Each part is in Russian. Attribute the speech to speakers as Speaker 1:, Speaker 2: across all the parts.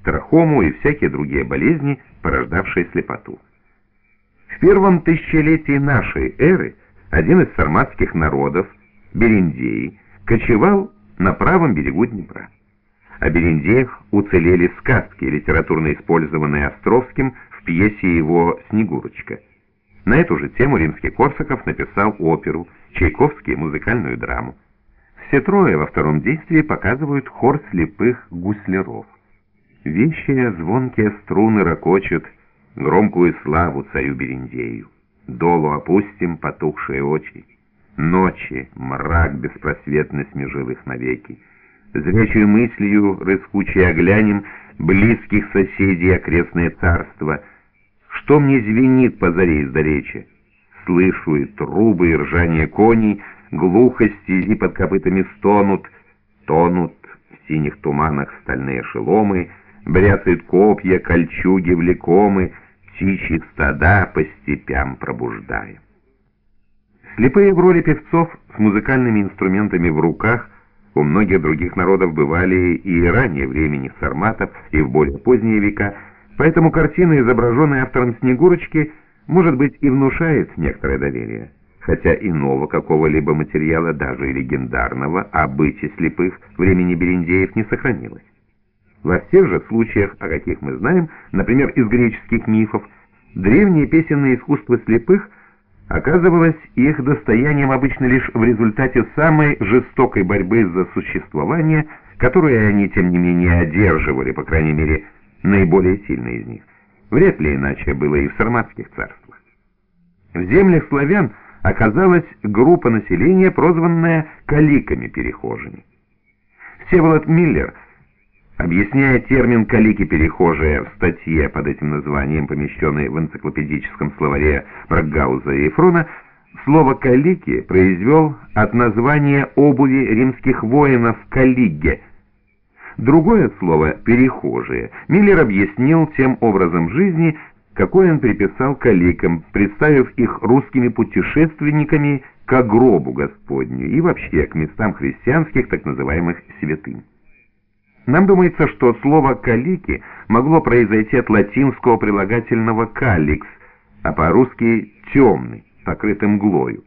Speaker 1: трахому и всякие другие болезни, порождавшие слепоту. В первом тысячелетии нашей эры один из сарматских народов, бериндеи, кочевал на правом берегу Днепра. О бериндеях уцелели сказки, литературно использованные Островским в пьесе его «Снегурочка». На эту же тему Римский-Корсаков написал оперу, Чайковский — музыкальную драму. Все трое во втором действии показывают хор слепых гусляров. Вещие звонкие струны ракочут громкую славу царю Берендею. Долу опустим потухшие очи. Ночи мрак беспросветно смежил их навеки. Зрячей мыслью рыскучей оглянем близких соседей окрестное царство. Что мне звенит по заре издалече? Слышу и трубы, и ржание коней, глухо стези под копытами стонут, тонут в синих туманах стальные шеломы, бряцают копья, кольчуги влекомы, птичьи стада по степям пробуждая. Слепые в роли певцов с музыкальными инструментами в руках у многих других народов бывали и ранее времени сарматов, и в более поздние века, поэтому картина, изображенная автором «Снегурочки», может быть и внушает некоторое доверие, хотя иного какого-либо материала, даже и легендарного, о быте слепых времени берендеев не сохранилось. Во всех же случаях, о каких мы знаем, например, из греческих мифов, древнее песенное искусство слепых оказывалось их достоянием обычно лишь в результате самой жестокой борьбы за существование, которую они, тем не менее, одерживали, по крайней мере, наиболее сильные из них. Вряд ли иначе было и в сарматских царствах. В землях славян оказалась группа населения, прозванная каликами-перехожими. Всеволод Миллер, объясняя термин «калики-перехожие» в статье под этим названием, помещенной в энциклопедическом словаре Брагауза и Фрона, слово «калики» произвел от названия обуви римских воинов «калиге». Другое слово «перехожие» Миллер объяснил тем образом жизни, какой он приписал каликам, представив их русскими путешественниками к гробу Господню и вообще к местам христианских, так называемых святынь. Нам думается, что слово «калики» могло произойти от латинского прилагательного «каликс», а по-русски «темный», покрытый мглою.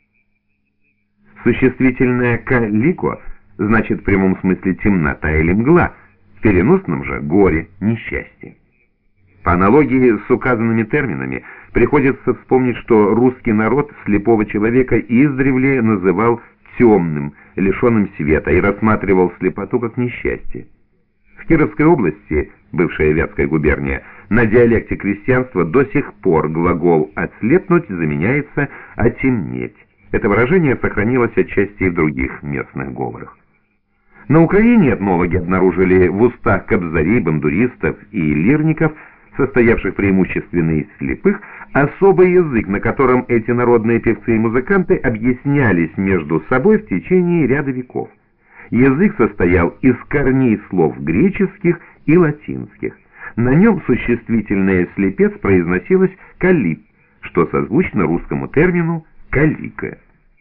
Speaker 1: Существительное «калико» значит в прямом смысле темнота или мгла, в переносном же горе, несчастье. По аналогии с указанными терминами приходится вспомнить, что русский народ слепого человека издревле называл темным, лишенным света, и рассматривал слепоту как несчастье. В Кировской области, бывшая Вятская губерния, на диалекте крестьянства до сих пор глагол «отслепнуть» заменяется «отемнеть». Это выражение сохранилось отчасти и в других местных говорах. На Украине этнологи обнаружили в устах кобзарей, бандуристов и лирников, состоявших преимущественно из слепых, особый язык, на котором эти народные певцы и музыканты объяснялись между собой в течение ряда веков. Язык состоял из корней слов греческих и латинских. На нем существительное «слепец» произносилось «калип», что созвучно русскому термину «калика».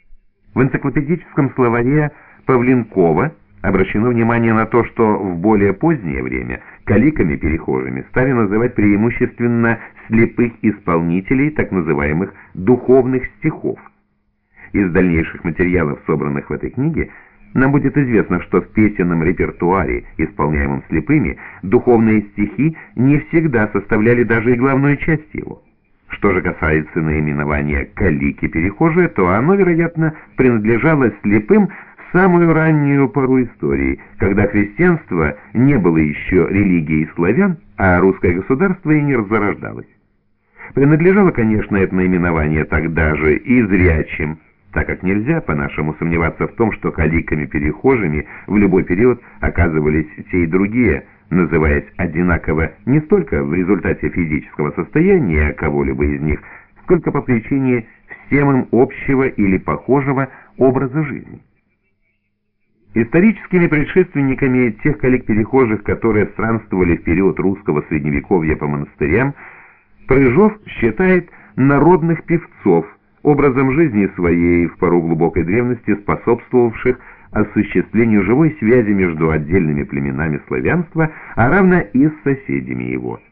Speaker 1: В энциклопедическом словаре Павленкова обращено внимание на то, что в более позднее время каликами-перехожими стали называть преимущественно слепых исполнителей так называемых духовных стихов. Из дальнейших материалов, собранных в этой книге, нам будет известно, что в песенном репертуаре, исполняемом слепыми, духовные стихи не всегда составляли даже и главную часть его. Что же касается наименования «калики-перехожие», то оно, вероятно, принадлежало слепым в самую раннюю пору истории, когда христианство не было еще религией славян, а русское государство и не зарождалось. Принадлежало, конечно, это наименование тогда же и зрячим, так как нельзя по-нашему сомневаться в том, что каликами-перехожими в любой период оказывались те и другие, называясь одинаково не столько в результате физического состояния кого-либо из них, сколько по причине всем им общего или похожего образа жизни. Историческими предшественниками тех калик-перехожих, которые странствовали в период русского средневековья по монастырям, Прыжов считает народных певцов, образом жизни своей в пору глубокой древности способствовавших осуществлению живой связи между отдельными племенами славянства, а равно и с соседями его.